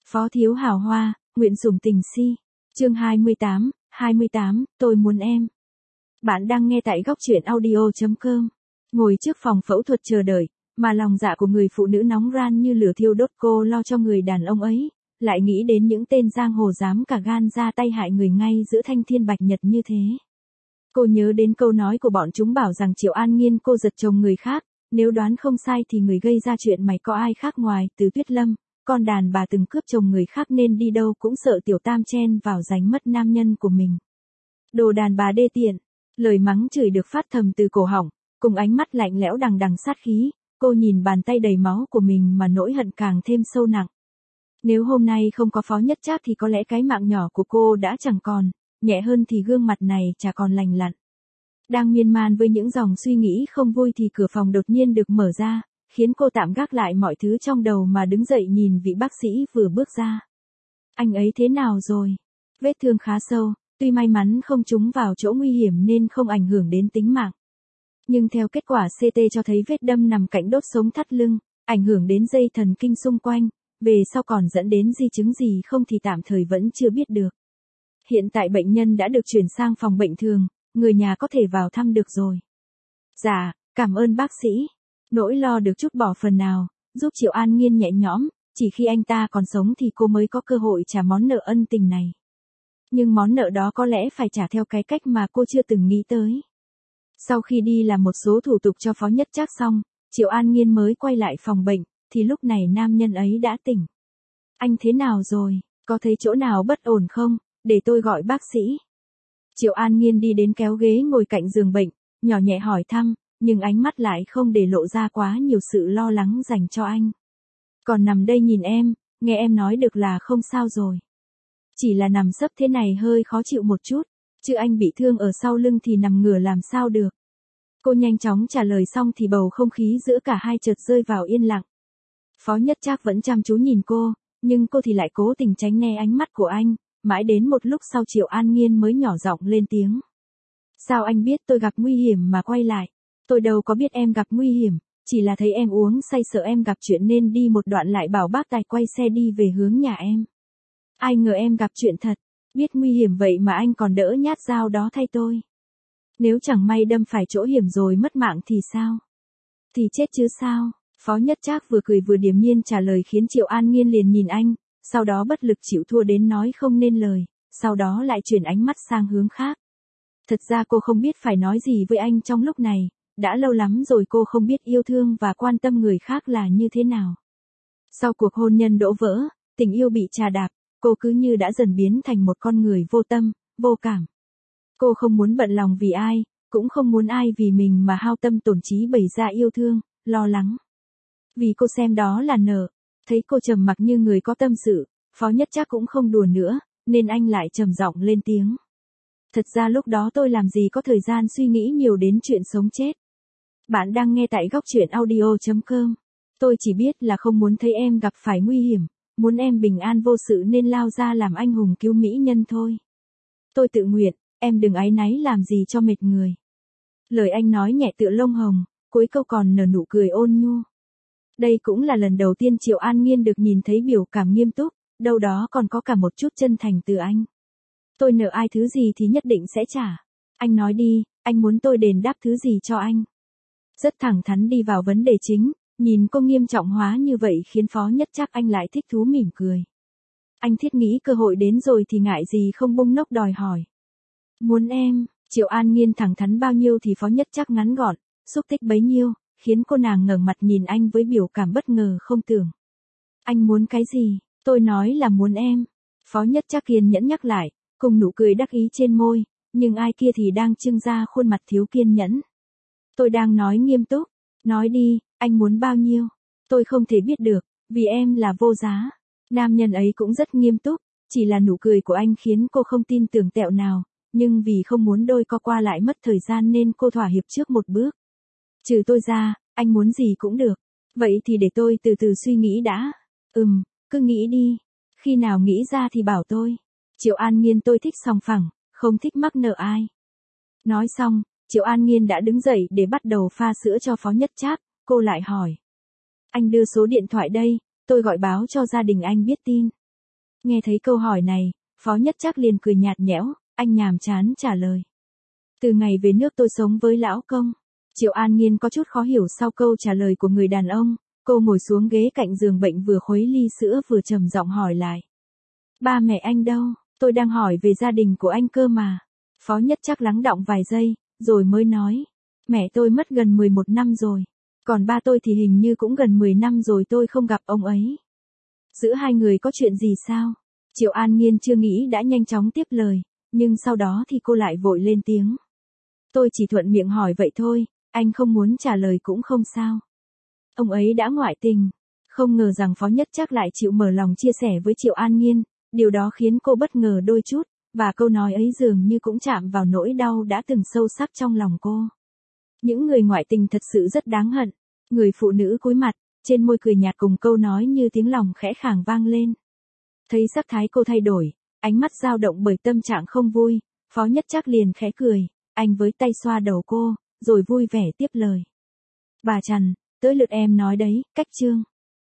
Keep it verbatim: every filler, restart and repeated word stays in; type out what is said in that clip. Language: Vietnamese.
Phó thiếu hào hoa, nguyện sủng tình si. Chương hai mươi tám, hai mươi tám, tôi muốn em. Bạn đang nghe tại góc truyện audio chấm com. Ngồi trước phòng phẫu thuật chờ đợi, mà lòng dạ của người phụ nữ nóng ran như lửa thiêu đốt, cô lo cho người đàn ông ấy, lại nghĩ đến những tên giang hồ dám cả gan ra tay hại người ngay giữa thanh thiên bạch nhật như thế. Cô nhớ đến câu nói của bọn chúng bảo rằng Triệu An Nhiên cô giật chồng người khác, nếu đoán không sai thì người gây ra chuyện mày có ai khác ngoài Từ Tuyết Lâm, con đàn bà từng cướp chồng người khác nên đi đâu cũng sợ Tiểu Tam chen vào giành mất nam nhân của mình. Đồ đàn bà đê tiện, lời mắng chửi được phát thầm từ cổ họng, cùng ánh mắt lạnh lẽo đằng đằng sát khí, cô nhìn bàn tay đầy máu của mình mà nỗi hận càng thêm sâu nặng. Nếu hôm nay không có Phó Nhất Trác thì có lẽ cái mạng nhỏ của cô đã chẳng còn, nhẹ hơn thì gương mặt này chả còn lành lặn. Đang miên man với những dòng suy nghĩ không vui thì cửa phòng đột nhiên được mở ra, khiến cô tạm gác lại mọi thứ trong đầu mà đứng dậy nhìn vị bác sĩ vừa bước ra. Anh ấy thế nào rồi? Vết thương khá sâu, tuy may mắn không trúng vào chỗ nguy hiểm nên không ảnh hưởng đến tính mạng. Nhưng theo kết quả xê tê cho thấy vết đâm nằm cạnh đốt sống thắt lưng, ảnh hưởng đến dây thần kinh xung quanh, về sau còn dẫn đến di chứng gì không thì tạm thời vẫn chưa biết được. Hiện tại bệnh nhân đã được chuyển sang phòng bệnh thường, người nhà có thể vào thăm được rồi. Dạ, cảm ơn bác sĩ. Nỗi lo được trút bỏ phần nào, giúp Triệu An Nhiên nhẹ nhõm, chỉ khi anh ta còn sống thì cô mới có cơ hội trả món nợ ân tình này. Nhưng món nợ đó có lẽ phải trả theo cái cách mà cô chưa từng nghĩ tới. Sau khi đi làm một số thủ tục cho Phó Nhất Trác xong, Triệu An Nhiên mới quay lại phòng bệnh, thì lúc này nam nhân ấy đã tỉnh. Anh thế nào rồi, có thấy chỗ nào bất ổn không, để tôi gọi bác sĩ. Triệu An Nhiên đi đến kéo ghế ngồi cạnh giường bệnh, nhỏ nhẹ hỏi thăm, nhưng ánh mắt lại không để lộ ra quá nhiều sự lo lắng dành cho anh. Còn nằm đây nhìn em, nghe em nói được là không sao rồi. Chỉ là nằm sấp thế này hơi khó chịu một chút, chứ anh bị thương ở sau lưng thì nằm ngửa làm sao được. Cô nhanh chóng trả lời xong thì bầu không khí giữa cả hai chợt rơi vào yên lặng. Phó Nhất Trác vẫn chăm chú nhìn cô, nhưng cô thì lại cố tình tránh né ánh mắt của anh, mãi đến một lúc sau Triệu An Nhiên mới nhỏ giọng lên tiếng. Sao anh biết tôi gặp nguy hiểm mà quay lại? Tôi đâu có biết em gặp nguy hiểm, chỉ là thấy em uống say sợ em gặp chuyện nên đi một đoạn lại bảo bác tài quay xe đi về hướng nhà em. Ai ngờ em gặp chuyện thật, biết nguy hiểm vậy mà anh còn đỡ nhát dao đó thay tôi. Nếu chẳng may đâm phải chỗ hiểm rồi mất mạng thì sao? Thì chết chứ sao? Phó Nhất Trác vừa cười vừa điềm nhiên trả lời khiến Triệu An Nhiên liền nhìn anh, sau đó bất lực chịu thua đến nói không nên lời, sau đó lại chuyển ánh mắt sang hướng khác. Thật ra cô không biết phải nói gì với anh trong lúc này, đã lâu lắm rồi cô không biết yêu thương và quan tâm người khác là như thế nào. Sau cuộc hôn nhân đổ vỡ, tình yêu bị trà đạp, cô cứ như đã dần biến thành một con người vô tâm, vô cảm. Cô không muốn bận lòng vì ai, cũng không muốn ai vì mình mà hao tâm tổn trí bày ra yêu thương, lo lắng. Vì cô xem đó là nợ, thấy cô trầm mặc như người có tâm sự, Phó Nhất Trác cũng không đùa nữa, nên anh lại trầm giọng lên tiếng. Thật ra lúc đó tôi làm gì có thời gian suy nghĩ nhiều đến chuyện sống chết. Bạn đang nghe tại góc truyện audio chấm com. Tôi chỉ biết là không muốn thấy em gặp phải nguy hiểm, muốn em bình an vô sự nên lao ra làm anh hùng cứu mỹ nhân thôi. Tôi tự nguyện, em đừng áy náy làm gì cho mệt người. Lời anh nói nhẹ tựa lông hồng, cuối câu còn nở nụ cười ôn nhu. Đây cũng là lần đầu tiên Triệu An Nhiên được nhìn thấy biểu cảm nghiêm túc, đâu đó còn có cả một chút chân thành từ anh. Tôi nợ ai thứ gì thì nhất định sẽ trả. Anh nói đi, anh muốn tôi đền đáp thứ gì cho anh? Rất thẳng thắn đi vào vấn đề chính, nhìn cô nghiêm trọng hóa như vậy khiến Phó Nhất Trác anh lại thích thú mỉm cười. Anh thiết nghĩ cơ hội đến rồi thì ngại gì không bung nốc đòi hỏi. Muốn em, Triệu An Nhiên thẳng thắn bao nhiêu thì Phó Nhất Trác ngắn gọn, xúc tích bấy nhiêu, khiến cô nàng ngẩng mặt nhìn anh với biểu cảm bất ngờ không tưởng. Anh muốn cái gì? Tôi nói là muốn em. Phó Nhất Trác kiên nhẫn nhắc lại, cùng nụ cười đắc ý trên môi, nhưng ai kia thì đang trưng ra khuôn mặt thiếu kiên nhẫn. Tôi đang nói nghiêm túc, nói đi, anh muốn bao nhiêu? Tôi không thể biết được, vì em là vô giá. Nam nhân ấy cũng rất nghiêm túc, chỉ là nụ cười của anh khiến cô không tin tưởng tẹo nào, nhưng vì không muốn đôi co qua lại mất thời gian nên cô thỏa hiệp trước một bước. Trừ tôi ra, anh muốn gì cũng được. Vậy thì để tôi từ từ suy nghĩ đã. Ừm, cứ nghĩ đi. Khi nào nghĩ ra thì bảo tôi. Triệu An Nhiên tôi thích sòng phẳng, không thích mắc nợ ai. Nói xong, Triệu An Nhiên đã đứng dậy để bắt đầu pha sữa cho Phó Nhất Trác, cô lại hỏi. Anh đưa số điện thoại đây, tôi gọi báo cho gia đình anh biết tin. Nghe thấy câu hỏi này, Phó Nhất Trác liền cười nhạt nhẽo, anh nhàm chán trả lời. Từ ngày về nước tôi sống với lão công. Triệu An Nhiên có chút khó hiểu sau câu trả lời của người đàn ông, cô ngồi xuống ghế cạnh giường bệnh vừa khuấy ly sữa vừa trầm giọng hỏi lại. Ba mẹ anh đâu, tôi đang hỏi về gia đình của anh cơ mà. Phó Nhất Trác lắng đọng vài giây, rồi mới nói. Mẹ tôi mất gần mười một năm rồi, còn ba tôi thì hình như cũng gần mười năm rồi tôi không gặp ông ấy. Giữa hai người có chuyện gì sao? Triệu An Nhiên chưa nghĩ đã nhanh chóng tiếp lời, nhưng sau đó thì cô lại vội lên tiếng. Tôi chỉ thuận miệng hỏi vậy thôi, anh không muốn trả lời cũng không sao. Ông ấy đã ngoại tình. Không ngờ rằng Phó Nhất Trác lại chịu mở lòng chia sẻ với Triệu An Nhiên, điều đó khiến cô bất ngờ đôi chút, và câu nói ấy dường như cũng chạm vào nỗi đau đã từng sâu sắc trong lòng cô. Những người ngoại tình thật sự rất đáng hận. Người phụ nữ cúi mặt, trên môi cười nhạt cùng câu nói như tiếng lòng khẽ khàng vang lên. Thấy sắc thái cô thay đổi, ánh mắt dao động bởi tâm trạng không vui, Phó Nhất Trác liền khẽ cười, anh với tay xoa đầu cô, rồi vui vẻ tiếp lời. Bà Trần, tới lượt em nói đấy, cách chương.